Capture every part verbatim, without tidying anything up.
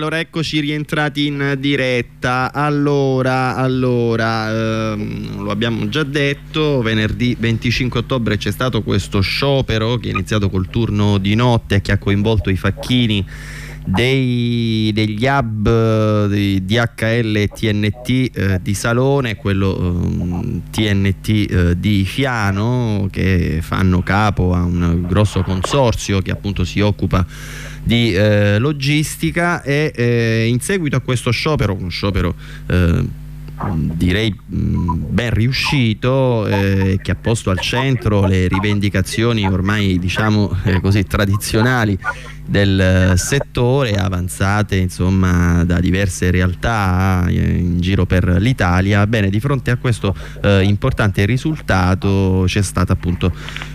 allora eccoci rientrati in diretta. Allora, allora ehm, lo abbiamo già detto, venerdì venticinque ottobre c'è stato questo sciopero che è iniziato col turno di notte e che ha coinvolto i facchini dei, degli hub di D H L e T N T eh, di Salone, quello eh, T N T eh, di Fiano, che fanno capo a un grosso consorzio che appunto si occupa di eh, logistica e eh, in seguito a questo sciopero, uno sciopero eh, direi mh, ben riuscito, eh, che ha posto al centro le rivendicazioni ormai diciamo eh, così tradizionali del settore, avanzate insomma da diverse realtà eh, in giro per l'Italia. Bene, di fronte a questo eh, importante risultato c'è stata appunto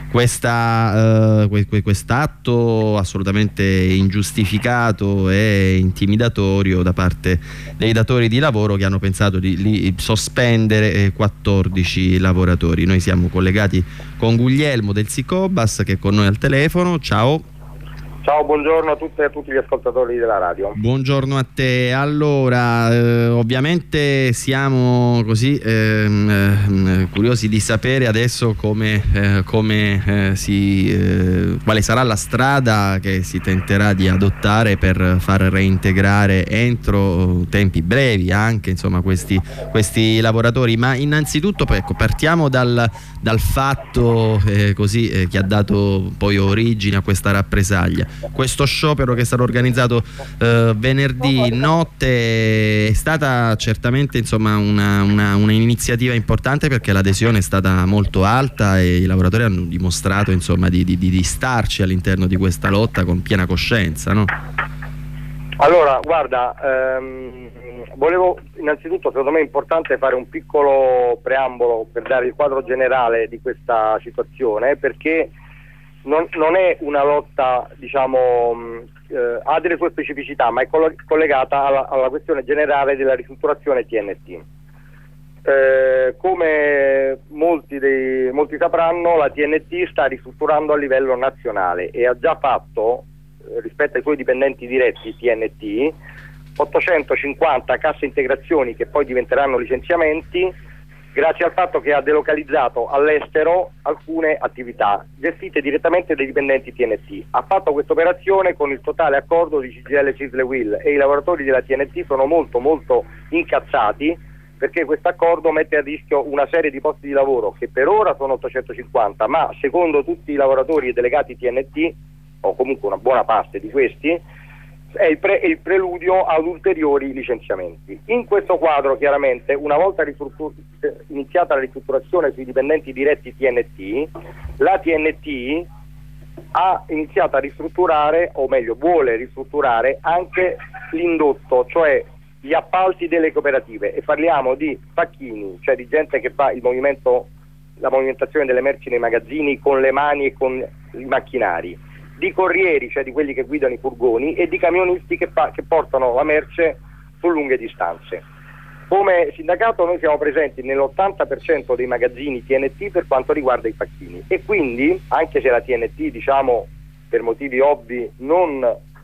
questa, uh, quest'atto assolutamente ingiustificato e intimidatorio da parte dei datori di lavoro che hanno pensato di, di sospendere quattordici lavoratori. Noi siamo collegati con Guglielmo del Sicobas che è con noi al telefono. Ciao. Ciao, buongiorno a tutte e a tutti gli ascoltatori della radio. Buongiorno a te. Allora, eh, ovviamente siamo così ehm, eh, curiosi di sapere adesso come, eh, come eh, si, eh, quale sarà la strada che si tenterà di adottare per far reintegrare entro tempi brevi anche insomma questi, questi lavoratori. Ma innanzitutto ecco, partiamo dal, dal fatto eh, così eh, che ha dato poi origine a questa rappresaglia. Questo sciopero che è stato organizzato eh, venerdì notte è stata certamente insomma una, una, una iniziativa importante perché l'adesione è stata molto alta e i lavoratori hanno dimostrato insomma di, di, di starci all'interno di questa lotta con piena coscienza, no? Allora, guarda, ehm, volevo innanzitutto, secondo me è importante fare un piccolo preambolo per dare il quadro generale di questa situazione, perché Non, non è una lotta, diciamo, eh, ha delle sue specificità, ma è collegata alla, alla questione generale della ristrutturazione T N T. Eh, come molti, dei, molti sapranno, la T N T sta ristrutturando a livello nazionale e ha già fatto, eh, rispetto ai suoi dipendenti diretti T N T, ottocentocinquanta casse integrazioni che poi diventeranno licenziamenti, grazie al fatto che ha delocalizzato all'estero alcune attività gestite direttamente dai dipendenti T N T. Ha fatto questa operazione con il totale accordo di C G I L, C I S L e U I L e i lavoratori della T N T sono molto molto incazzati perché questo accordo mette a rischio una serie di posti di lavoro che per ora sono ottocentocinquanta, ma secondo tutti i lavoratori e delegati T N T, o comunque una buona parte di questi, è il, pre- è il preludio ad ulteriori licenziamenti. In questo quadro chiaramente una volta ristruttur- iniziata la ristrutturazione sui dipendenti diretti T N T, la T N T ha iniziato a ristrutturare, o meglio vuole ristrutturare anche l'indotto, cioè gli appalti delle cooperative, e parliamo di facchini, cioè di gente che fa il movimento, la movimentazione delle merci nei magazzini con le mani e con i macchinari, di corrieri, cioè di quelli che guidano i furgoni, e di camionisti che, fa, che portano la merce su lunghe distanze. Come sindacato noi siamo presenti nell'ottanta per cento dei magazzini T N T per quanto riguarda i facchini, e quindi, anche se la T N T, diciamo, per motivi ovvi non,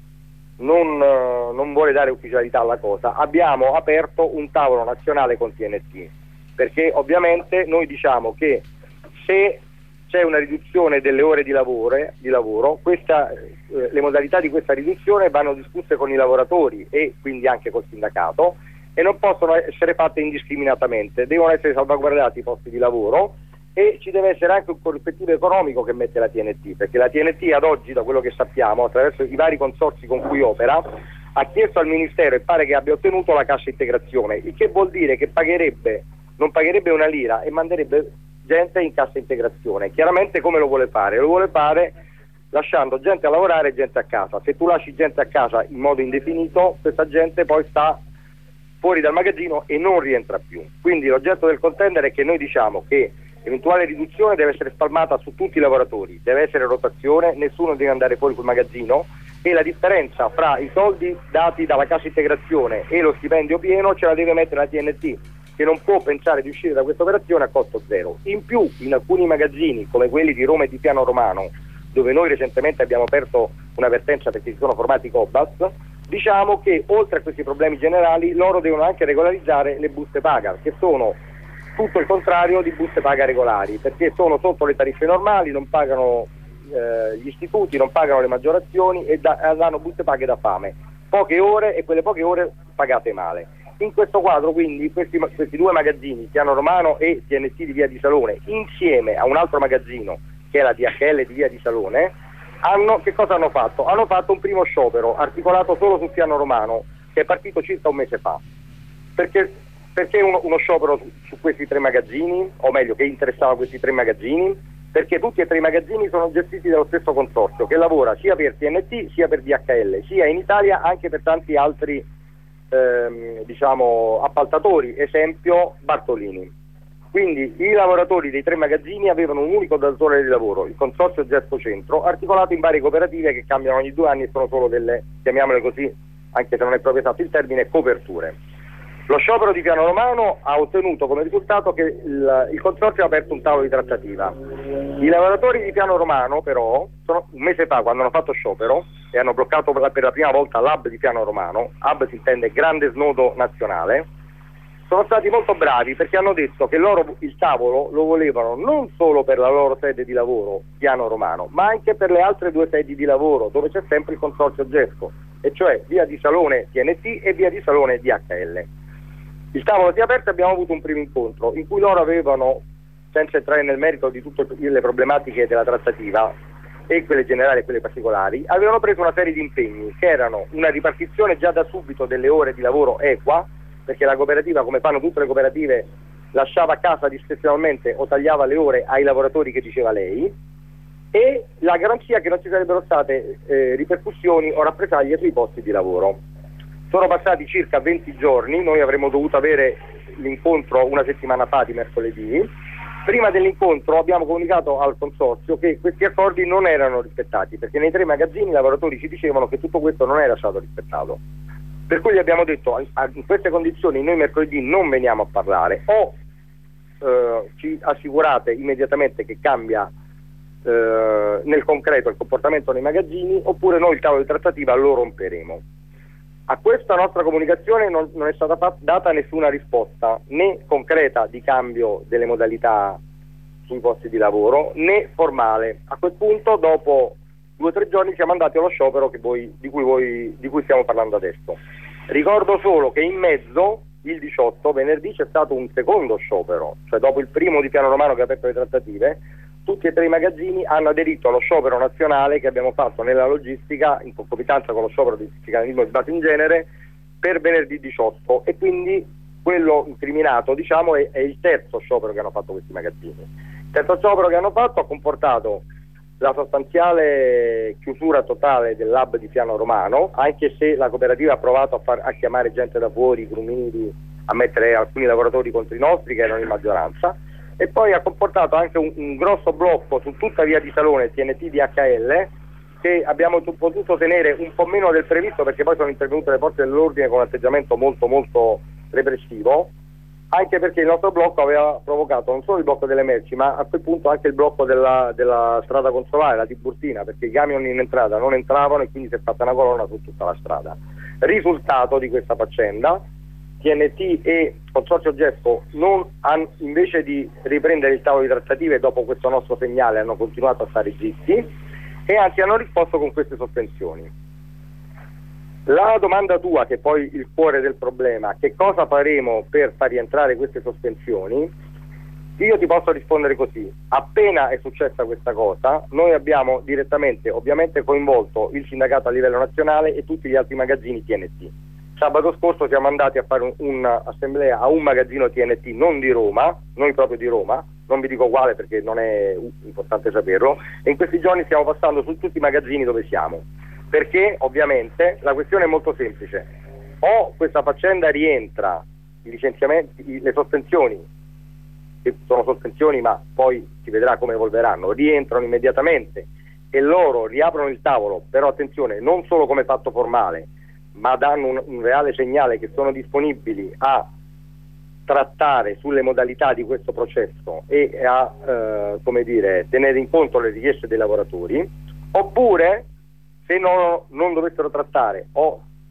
non, non vuole dare ufficialità alla cosa, abbiamo aperto un tavolo nazionale con T N T, perché ovviamente noi diciamo che se c'è una riduzione delle ore di lavoro, di lavoro questa, eh, le modalità di questa riduzione vanno discusse con i lavoratori e quindi anche col sindacato e non possono essere fatte indiscriminatamente, devono essere salvaguardati i posti di lavoro e ci deve essere anche un corrispettivo economico che mette la T N T, perché la T N T ad oggi, da quello che sappiamo, attraverso i vari consorzi con cui opera, ha chiesto al Ministero e pare che abbia ottenuto la cassa integrazione, il che vuol dire che pagherebbe, non pagherebbe una lira e manderebbe gente in cassa integrazione. Chiaramente come lo vuole fare? Lo vuole fare lasciando gente a lavorare e gente a casa. Se tu lasci gente a casa in modo indefinito, questa gente poi sta fuori dal magazzino e non rientra più. Quindi l'oggetto del contender è che noi diciamo che eventuale riduzione deve essere spalmata su tutti i lavoratori, deve essere rotazione, nessuno deve andare fuori col magazzino, e la differenza fra i soldi dati dalla cassa integrazione e lo stipendio pieno ce la deve mettere la T N T, che non può pensare di uscire da questa operazione a costo zero. In più, in alcuni magazzini come quelli di Roma e di Piano Romano, dove noi recentemente abbiamo aperto una vertenza perché si sono formati Cobas, diciamo che oltre a questi problemi generali loro devono anche regolarizzare le buste paga, che sono tutto il contrario di buste paga regolari, perché sono sotto le tariffe normali, non pagano eh, gli istituti, non pagano le maggiorazioni e da, danno buste paghe da fame, poche ore, e quelle poche ore pagate male. In questo quadro quindi questi, questi due magazzini, Piano Romano e T N T di Via di Salone, insieme a un altro magazzino che è la D H L di Via di Salone, hanno, che cosa hanno fatto? Hanno fatto un primo sciopero articolato solo sul Piano Romano, che è partito circa un mese fa. Perché, perché uno, uno sciopero su, su questi tre magazzini, o meglio che interessava questi tre magazzini? Perché tutti e tre i magazzini sono gestiti dallo stesso consorzio che lavora sia per T N T sia per D H L, sia in Italia anche per tanti altri Ehm, diciamo appaltatori, esempio Bartolini. Quindi i lavoratori dei tre magazzini avevano un unico datore di lavoro, il consorzio Gesto Centro, articolato in varie cooperative che cambiano ogni due anni e sono solo delle, chiamiamole così, anche se non è proprio esatto il termine, coperture. Lo sciopero di Piano Romano ha ottenuto come risultato che il, il consorzio ha aperto un tavolo di trattativa. I lavoratori di Piano Romano però, sono, un mese fa quando hanno fatto sciopero e hanno bloccato per la, per la prima volta l'hub di Piano Romano, hub si intende grande snodo nazionale, sono stati molto bravi perché hanno detto che loro il tavolo lo volevano non solo per la loro sede di lavoro, Piano Romano, ma anche per le altre due sedi di lavoro dove c'è sempre il consorzio Gesco, e cioè Via di Salone T N T e Via di Salone D H L. Il tavolo si è aperto e abbiamo avuto un primo incontro in cui loro avevano, senza entrare nel merito di tutte le problematiche della trattativa, e quelle generali e quelle particolari, avevano preso una serie di impegni che erano una ripartizione già da subito delle ore di lavoro equa, perché la cooperativa, come fanno tutte le cooperative, lasciava a casa discrezionalmente o tagliava le ore ai lavoratori che diceva lei, e la garanzia che non ci sarebbero state eh, ripercussioni o rappresaglie sui posti di lavoro. Sono passati circa venti giorni, noi avremmo dovuto avere l'incontro una settimana fa di mercoledì. Prima dell'incontro abbiamo comunicato al consorzio che questi accordi non erano rispettati, perché nei tre magazzini i lavoratori ci dicevano che tutto questo non era stato rispettato. Per cui gli abbiamo detto, in queste condizioni noi mercoledì non veniamo a parlare, o eh, ci assicurate immediatamente che cambia eh, nel concreto il comportamento nei magazzini, oppure noi il tavolo di trattativa lo romperemo. A questa nostra comunicazione non, non è stata fatta, data nessuna risposta, né concreta di cambio delle modalità sui posti di lavoro, né formale. A quel punto, dopo due o tre giorni, siamo andati allo sciopero che voi, di, cui voi, di cui stiamo parlando adesso. Ricordo solo che in mezzo, il diciotto, venerdì, c'è stato un secondo sciopero, cioè dopo il primo di Piano Romano che ha aperto le trattative, tutti e tre i magazzini hanno aderito allo sciopero nazionale che abbiamo fatto nella logistica in concomitanza con lo sciopero di sindacalismo di base in genere per venerdì diciotto, e quindi quello incriminato, diciamo, è, è il terzo sciopero che hanno fatto questi magazzini. Il terzo sciopero che hanno fatto ha comportato la sostanziale chiusura totale dell'hub di Piano Romano, anche se la cooperativa ha provato a, far, a chiamare gente da fuori, crumiri, a mettere alcuni lavoratori contro i nostri che erano in maggioranza, e poi ha comportato anche un, un grosso blocco su tutta Via di Salone T N T D H L, che abbiamo t- potuto tenere un po' meno del previsto, perché poi sono intervenute le forze dell'ordine con un atteggiamento molto molto repressivo, anche perché il nostro blocco aveva provocato non solo il blocco delle merci, ma a quel punto anche il blocco della, della strada consolare, la Tiburtina, perché i camion in entrata non entravano e quindi si è fatta una colonna su tutta la strada. Risultato di questa faccenda, T N T e Consorzio Gesco non hanno, invece di riprendere il tavolo di trattative dopo questo nostro segnale, hanno continuato a stare zitti e anzi hanno risposto con queste sospensioni. La domanda tua, che è poi il cuore del problema, che cosa faremo per far rientrare queste sospensioni, io ti posso rispondere così: appena è successa questa cosa noi abbiamo direttamente ovviamente coinvolto il sindacato a livello nazionale e tutti gli altri magazzini T N T. Sabato scorso siamo andati a fare un'assemblea a un magazzino T N T non di Roma, noi proprio di Roma, non vi dico quale perché non è importante saperlo, e in questi giorni stiamo passando su tutti i magazzini dove siamo, perché ovviamente la questione è molto semplice: o questa faccenda rientra, i licenziamenti, le sospensioni, che sono sospensioni ma poi si vedrà come evolveranno, rientrano immediatamente e loro riaprono il tavolo, però attenzione, non solo come fatto formale, ma danno un, un reale segnale che sono disponibili a trattare sulle modalità di questo processo e a eh, come dire, tenere in conto le richieste dei lavoratori, oppure se no, non dovessero trattare o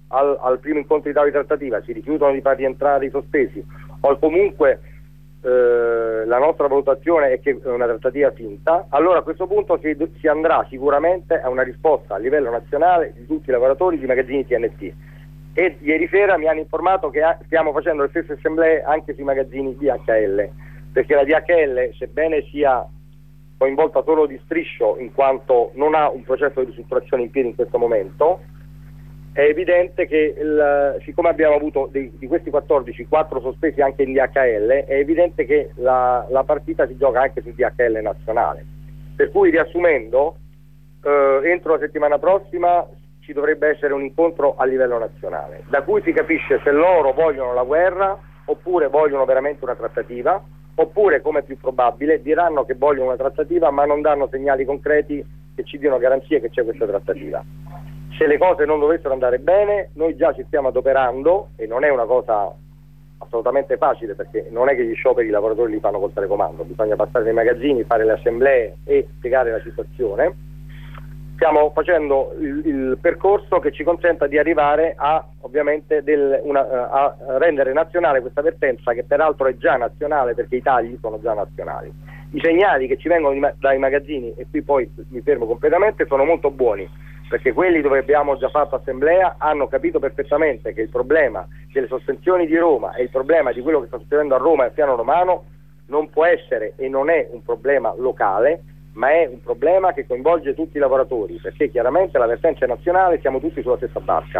al, al primo incontro di tavola di trattativa si rifiutano di far rientrare i sospesi, o comunque eh, la nostra valutazione è che è una trattativa finta, allora a questo punto si, si andrà sicuramente a una risposta a livello nazionale di tutti i lavoratori di magazzini T N T. E ieri sera mi hanno informato che stiamo facendo le stesse assemblee anche sui magazzini D H L, perché la D H L, sebbene sia coinvolta solo di striscio in quanto non ha un processo di ristrutturazione in piedi in questo momento, è evidente che il, siccome abbiamo avuto dei, di questi quattordici, quattro sospesi anche in D H L, è evidente che la, la partita si gioca anche sul D H L nazionale. Per cui, riassumendo, eh, entro la settimana prossima ci dovrebbe essere un incontro a livello nazionale, da cui si capisce se loro vogliono la guerra oppure vogliono veramente una trattativa, oppure, come è più probabile, diranno che vogliono una trattativa ma non danno segnali concreti che ci diano garanzie che c'è questa trattativa. Se le cose non dovessero andare bene, noi già ci stiamo adoperando, e non è una cosa assolutamente facile, perché non è che gli scioperi i lavoratori li fanno col telecomando, bisogna passare nei magazzini, fare le assemblee e spiegare la situazione. Stiamo facendo il, il percorso che ci consenta di arrivare a, ovviamente, del, una, a rendere nazionale questa vertenza, che peraltro è già nazionale perché i tagli sono già nazionali. I segnali che ci vengono dai magazzini, e qui poi mi fermo completamente, sono molto buoni, perché quelli dove abbiamo già fatto assemblea hanno capito perfettamente che il problema delle sospensioni di Roma e il problema di quello che sta succedendo a Roma e al piano romano non può essere e non è un problema locale, ma è un problema che coinvolge tutti i lavoratori, perché chiaramente la vertenza è nazionale, siamo tutti sulla stessa barca.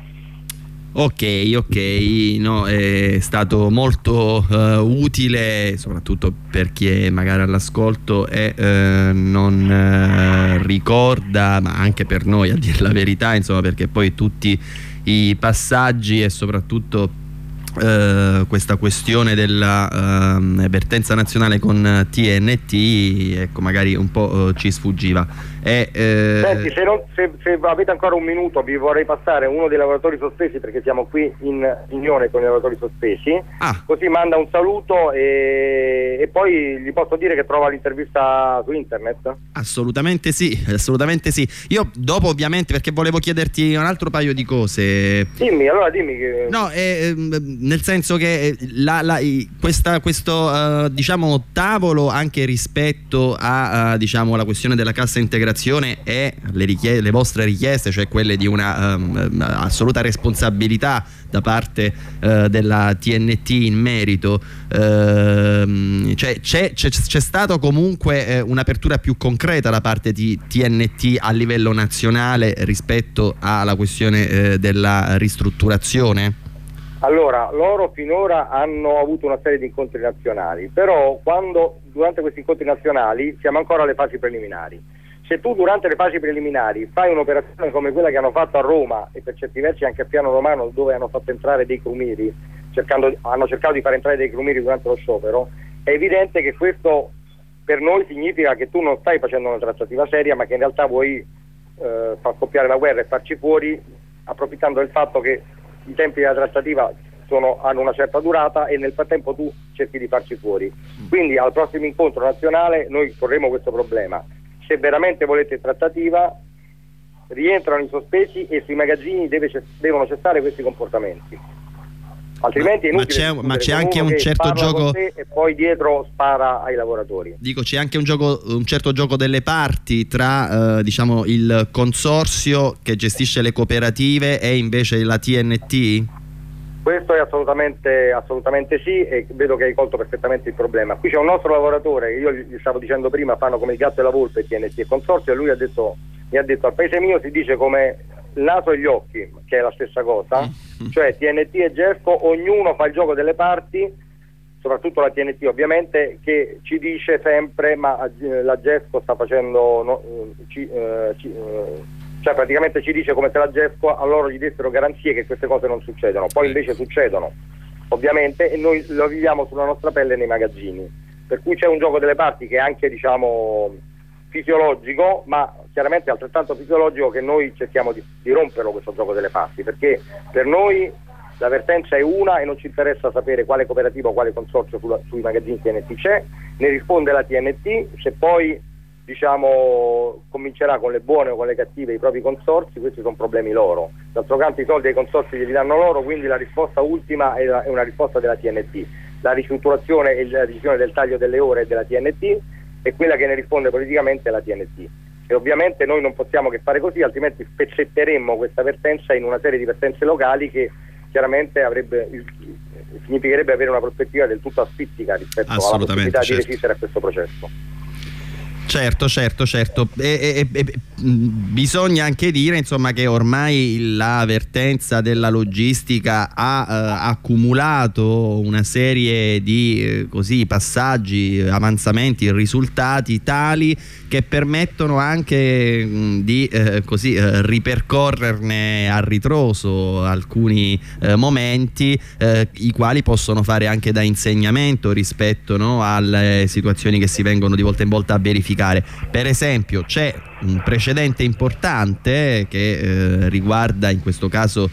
Ok, ok, no, è stato molto uh, utile, soprattutto per chi è magari all'ascolto e uh, non uh, ricorda, ma anche per noi, a dire la verità, insomma, perché poi tutti i passaggi e soprattutto Uh, questa questione della uh, vertenza nazionale con T N T, ecco, magari un po' uh, ci sfuggiva. E, uh... Senti, se, non, se, se avete ancora un minuto, vi vorrei passare uno dei lavoratori sospesi, perché siamo qui in riunione con i lavoratori sospesi. Ah. Così manda un saluto e, e poi gli posso dire che trova l'intervista su internet? Assolutamente sì, assolutamente sì. Io dopo, ovviamente, perché volevo chiederti un altro paio di cose. Dimmi, allora dimmi che... No, eh, nel senso che la, la, questa, questo uh, diciamo tavolo, anche rispetto a uh, diciamo la questione della cassa integrazione e le, richie- le vostre richieste, cioè quelle di una um, assoluta responsabilità da parte uh, della T N T in merito, uh, cioè, c'è, c'è, c'è stato comunque eh, un'apertura più concreta da parte di T N T a livello nazionale rispetto alla questione eh, della ristrutturazione? Allora, loro finora hanno avuto una serie di incontri nazionali, però quando durante questi incontri nazionali siamo ancora alle fasi preliminari. Se tu durante le fasi preliminari fai un'operazione come quella che hanno fatto a Roma e per certi versi anche a Piano Romano, dove hanno fatto entrare dei crumiri, cercando, hanno cercato di far entrare dei crumiri durante lo sciopero, è evidente che questo per noi significa che tu non stai facendo una trattativa seria, ma che in realtà vuoi eh, far scoppiare la guerra e farci fuori, approfittando del fatto che i tempi della trattativa sono, hanno una certa durata e nel frattempo tu cerchi di farci fuori. Quindi al prossimo incontro nazionale noi porremo questo problema. Se veramente volete trattativa, rientrano i sospesi e sui magazzini deve, devono cessare questi comportamenti, altrimenti è inutile. Ma c'è, ma c'è anche un certo gioco e poi dietro spara ai lavoratori. Dico, c'è anche un gioco, un certo gioco delle parti tra eh, diciamo il consorzio che gestisce le cooperative e invece la T N T? Questo è assolutamente, assolutamente sì, e vedo che hai colto perfettamente il problema. Qui c'è un nostro lavoratore, io gli stavo dicendo prima, fanno come il gatto e la volpe T N T e consorzio, e lui ha detto, mi ha detto: al paese mio si dice come il naso e gli occhi, che è la stessa cosa, cioè T N T e Gesco, ognuno fa il gioco delle parti, soprattutto la T N T ovviamente, che ci dice sempre ma eh, la Gesco sta facendo no, eh, ci, eh, ci, eh, cioè praticamente ci dice come se la Gesco a loro gli dessero garanzie che queste cose non succedono, poi invece succedono ovviamente e noi lo viviamo sulla nostra pelle nei magazzini, per cui c'è un gioco delle parti che è anche, diciamo, fisiologico, ma chiaramente è altrettanto fisiologico che noi cerchiamo di, di romperlo questo gioco delle parti, perché per noi la vertenza è una e non ci interessa sapere quale cooperativa o quale consorzio sulla, sui magazzini T N T c'è, ne risponde la T N T, se poi diciamo comincerà con le buone o con le cattive i propri consorzi, questi sono problemi loro. D'altro canto i soldi ai consorzi li danno loro, quindi la risposta ultima è, la, è una risposta della T N T. La ristrutturazione e la decisione del taglio delle ore è della T N T e quella che ne risponde politicamente è la T N T. E ovviamente noi non possiamo che fare così, altrimenti spezzetteremmo questa vertenza in una serie di vertenze locali che chiaramente avrebbe, significherebbe avere una prospettiva del tutto asfittica rispetto alla possibilità certo. di resistere a questo processo. Certo, certo, certo. E, e, e, bisogna anche dire, insomma, che ormai la vertenza della logistica ha eh, accumulato una serie di eh, così passaggi, avanzamenti, risultati tali che permettono anche mh, di eh, così eh, ripercorrerne a ritroso alcuni eh, momenti eh, i quali possono fare anche da insegnamento rispetto, no, alle situazioni che si vengono di volta in volta a verificare. Per esempio c'è un precedente importante che eh, riguarda in questo caso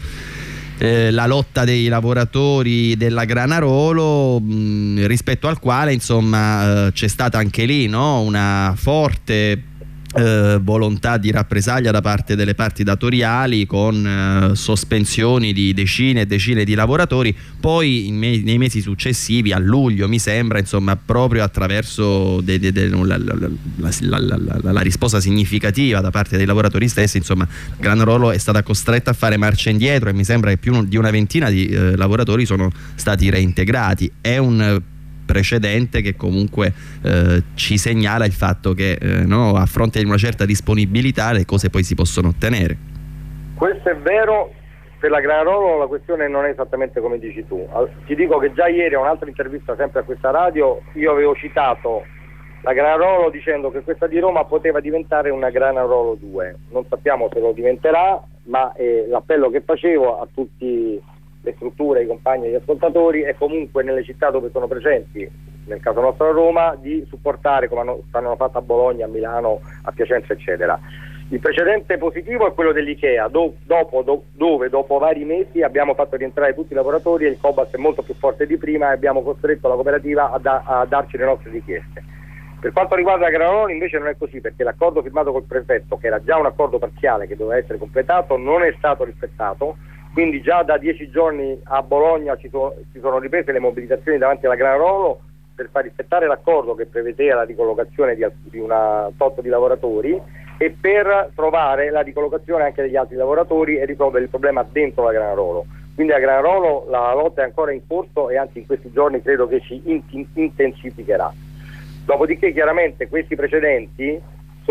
eh, la lotta dei lavoratori della Granarolo, mh, rispetto al quale insomma eh, c'è stata anche lì, no, una forte Eh, volontà di rappresaglia da parte delle parti datoriali con eh, sospensioni di decine e decine di lavoratori. Poi in me nei mesi successivi, a luglio mi sembra, insomma, proprio attraverso de de de la, la, la, la, la, la risposta significativa da parte dei lavoratori stessi, insomma, Granarolo è stata costretta a fare marcia indietro e mi sembra che più di una ventina di eh, lavoratori sono stati reintegrati. È un precedente che comunque eh, ci segnala il fatto che eh, no, a fronte di una certa disponibilità le cose poi si possono ottenere. Questo è vero, per la Granarolo la questione non è esattamente come dici tu. Ti dico che già ieri a un'altra intervista sempre a questa radio io avevo citato la Granarolo dicendo che questa di Roma poteva diventare una Granarolo due. Non sappiamo se lo diventerà, ma eh, l'appello che facevo a tutti le strutture, i compagni e gli ascoltatori e comunque nelle città dove sono presenti, nel caso nostro a Roma, di supportare come hanno, hanno fatto a Bologna, a Milano, a Piacenza eccetera. Il precedente positivo è quello dell'Ikea, do, dopo, do, dove dopo vari mesi abbiamo fatto rientrare tutti i lavoratori e il Cobalt è molto più forte di prima e abbiamo costretto la cooperativa a, da, a darci le nostre richieste. Per quanto riguarda la Granarolo invece non è così, perché l'accordo firmato col prefetto, che era già un accordo parziale che doveva essere completato, non è stato rispettato. Quindi già da dieci giorni a Bologna ci sono, ci sono riprese le mobilitazioni davanti alla Granarolo per far rispettare l'accordo che prevedeva la ricollocazione di, di una tot di lavoratori e per trovare la ricollocazione anche degli altri lavoratori e risolvere il problema dentro la Granarolo. Quindi a Granarolo la lotta è ancora in corso e anzi in questi giorni credo che si intensificherà. Dopodiché chiaramente questi precedenti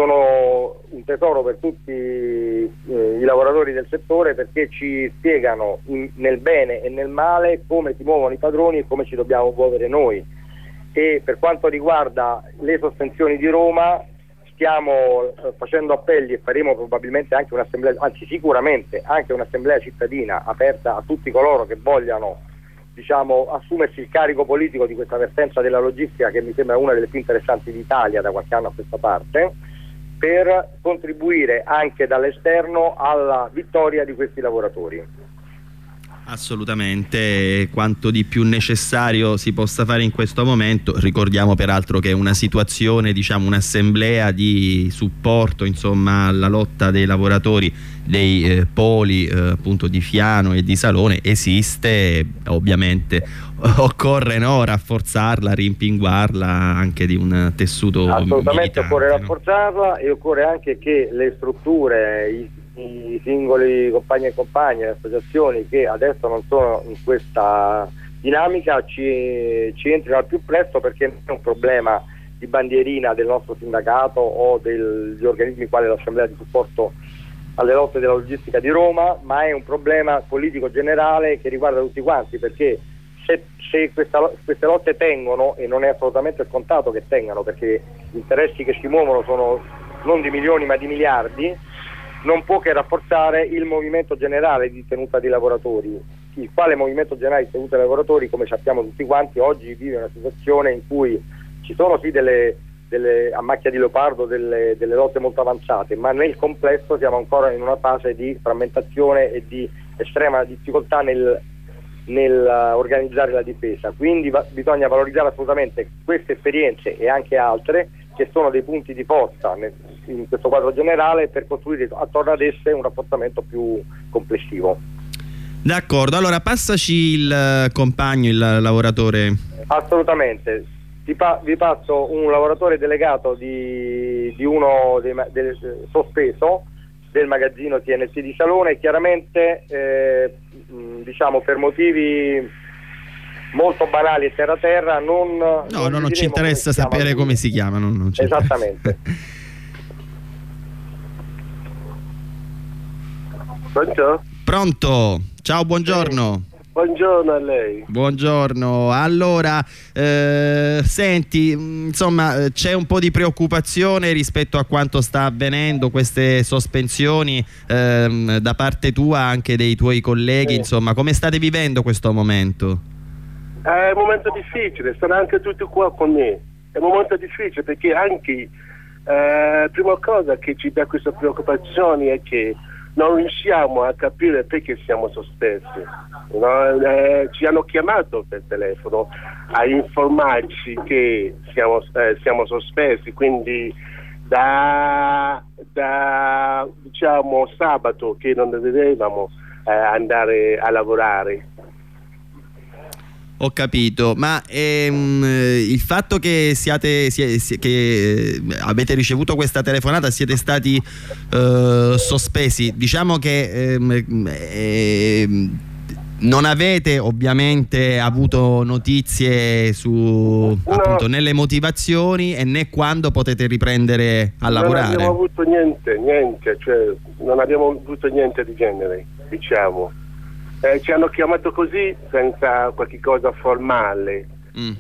sono un tesoro per tutti eh, i lavoratori del settore, perché ci spiegano in, nel bene e nel male come si muovono i padroni e come ci dobbiamo muovere noi. E per quanto riguarda le sospensioni di Roma stiamo eh, facendo appelli e faremo probabilmente anche un'assemblea, anzi sicuramente anche un'assemblea cittadina aperta a tutti coloro che vogliano, diciamo, assumersi il carico politico di questa vertenza della logistica, che mi sembra una delle più interessanti d'Italia da qualche anno a questa parte, per contribuire anche dall'esterno alla vittoria di questi lavoratori. Assolutamente, quanto di più necessario si possa fare in questo momento. Ricordiamo peraltro che una situazione, diciamo un'assemblea di supporto insomma alla lotta dei lavoratori dei eh, poli eh, appunto di Fiano e di Salone esiste, ovviamente occorre, no, rafforzarla, rimpinguarla anche di un tessuto assolutamente occorre no? rafforzarla e occorre anche che le strutture, i i singoli compagni e compagne, le associazioni che adesso non sono in questa dinamica ci, ci entrino al più presto, perché non è un problema di bandierina del nostro sindacato o degli organismi quali l'Assemblea di supporto alle lotte della logistica di Roma, ma è un problema politico generale che riguarda tutti quanti, perché se, se questa, queste lotte tengono, e non è assolutamente scontato che tengano, perché gli interessi che si muovono sono non di milioni ma di miliardi, non può che rafforzare il movimento generale di tenuta dei lavoratori, il quale movimento generale di tenuta dei lavoratori, come sappiamo tutti quanti, oggi vive una situazione in cui ci sono sì delle, delle a macchia di leopardo delle, delle lotte molto avanzate, ma nel complesso siamo ancora in una fase di frammentazione e di estrema difficoltà nel, nel uh, organizzare la difesa. Quindi va, bisogna valorizzare assolutamente queste esperienze e anche altre che sono dei punti di forza nel, in questo quadro generale, per costruire attorno ad esse un rafforzamento più complessivo. D'accordo, allora passaci il compagno, il lavoratore. Assolutamente, vi, pa- vi passo un lavoratore delegato di, di uno dei, del, sospeso del magazzino T N T di Salone. Chiaramente eh, diciamo per motivi molto banali e terra terra non no non, non, non ci interessa come sapere come si chiama, non, non esattamente. Pronto? Pronto, ciao, buongiorno. Eh, buongiorno a lei. Buongiorno, allora eh, senti, insomma c'è un po' di preoccupazione rispetto a quanto sta avvenendo, queste sospensioni ehm, da parte tua, anche dei tuoi colleghi, eh. insomma come state vivendo questo momento? È un momento difficile, sono anche tutti qua con me, è un momento difficile perché anche la eh, prima cosa che ci dà queste preoccupazioni è che non riusciamo a capire perché siamo sospesi, no? eh, ci hanno chiamato per telefono a informarci che siamo, eh, siamo sospesi, quindi da, da diciamo sabato che non dovevamo eh, andare a lavorare. Ho capito, ma ehm, il fatto che siate sie, che avete ricevuto questa telefonata, siete stati eh, sospesi, diciamo che ehm, ehm, non avete ovviamente avuto notizie su no. appunto nelle motivazioni e né quando potete riprendere a lavorare. Non abbiamo avuto niente, niente, cioè non abbiamo avuto niente di genere, diciamo. Eh, ci hanno chiamato così senza qualche cosa formale. Mm.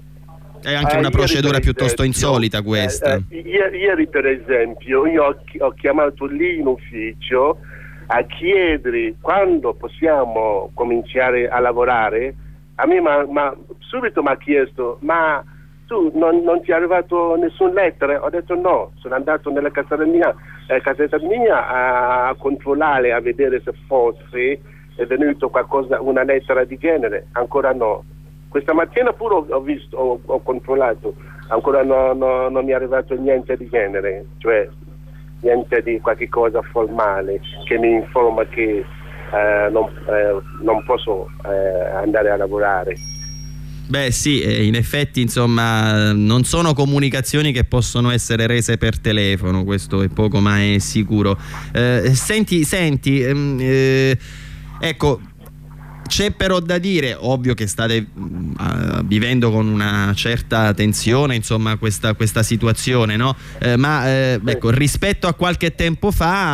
È anche eh, una procedura piuttosto esempio, insolita questa. Eh, eh, ieri, ieri per esempio io ho, ho chiamato lì in ufficio a chiedere quando possiamo cominciare a lavorare. A me ma, ma subito mi ha chiesto ma tu non, non ti è arrivato nessun lettera? Ho detto no, sono andato nella casetta mia, eh, casetta mia a, a controllare, a vedere se fosse è venuto qualcosa, una lettera di genere. Ancora no. Questa mattina pure ho visto, ho, ho controllato, ancora no, no, non mi è arrivato niente di genere, cioè niente di qualche cosa formale che mi informa che eh, non, eh, non posso eh, andare a lavorare. Beh sì, in effetti insomma non sono comunicazioni che possono essere rese per telefono, questo è poco ma è sicuro. Eh, senti, senti, ehm, eh, ecco, c'è però da dire, ovvio che state uh, vivendo con una certa tensione insomma questa, questa situazione, no? Eh, ma eh, ecco, rispetto a qualche tempo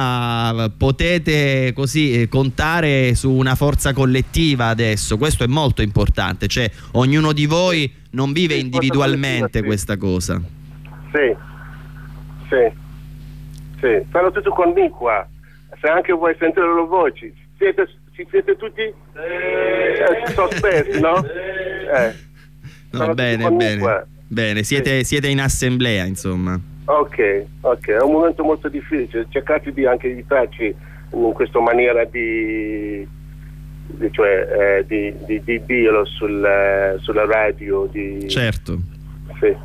fa potete così contare su una forza collettiva adesso, questo è molto importante, cioè ognuno di voi non vive sì, individualmente questa cosa. Sì, sì, sì, sono tutti con me qua, se anche vuoi sentire le loro voci, siete siete tutti eh, sospesi, no? Eh. No, bene, bene. Bene, siete, sì. siete in assemblea, insomma. Ok, ok, è un momento molto difficile. Cercate di anche aiutarci in questa maniera di, di cioè eh, di, di, di dirlo sul, eh, sulla radio. Di... Certo. Sì.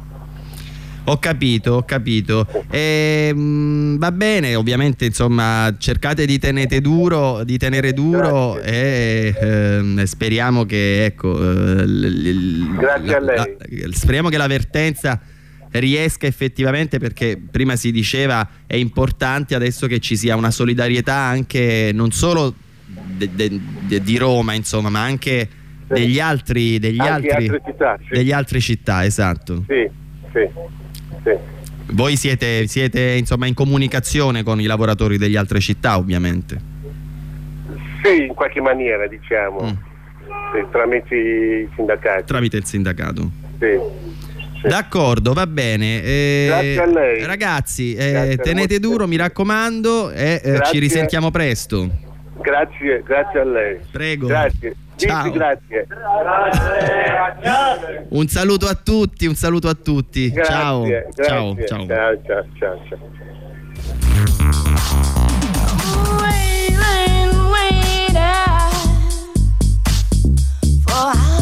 Ho capito, ho capito. E, mh, va bene, ovviamente, insomma, cercate di tenete duro, di tenere duro e eh, speriamo che, ecco, eh, l- Grazie la, a lei. La, speriamo che l'avvertenza riesca effettivamente, perché prima si diceva è importante adesso che ci sia una solidarietà anche non solo de, de, de, di Roma, insomma, ma anche sì. degli altri degli anche altri altre città, sì. degli altre città, esatto. Sì, sì. Sì. Voi siete, siete insomma in comunicazione con i lavoratori delle altre città, ovviamente? Sì, in qualche maniera, diciamo, mm. sì, tramite i sindacati. Tramite il sindacato. Sì. Sì. D'accordo, va bene. Eh, Grazie a lei. Ragazzi, eh, tenete duro, mi raccomando, e eh, ci risentiamo presto. Grazie, grazie a lei. Prego. Grazie. Ciao. Grazie. Un saluto a tutti, un saluto a tutti. Grazie, ciao. Grazie. Ciao, ciao. Ciao, ciao, ciao, ciao. Waiting, waiting for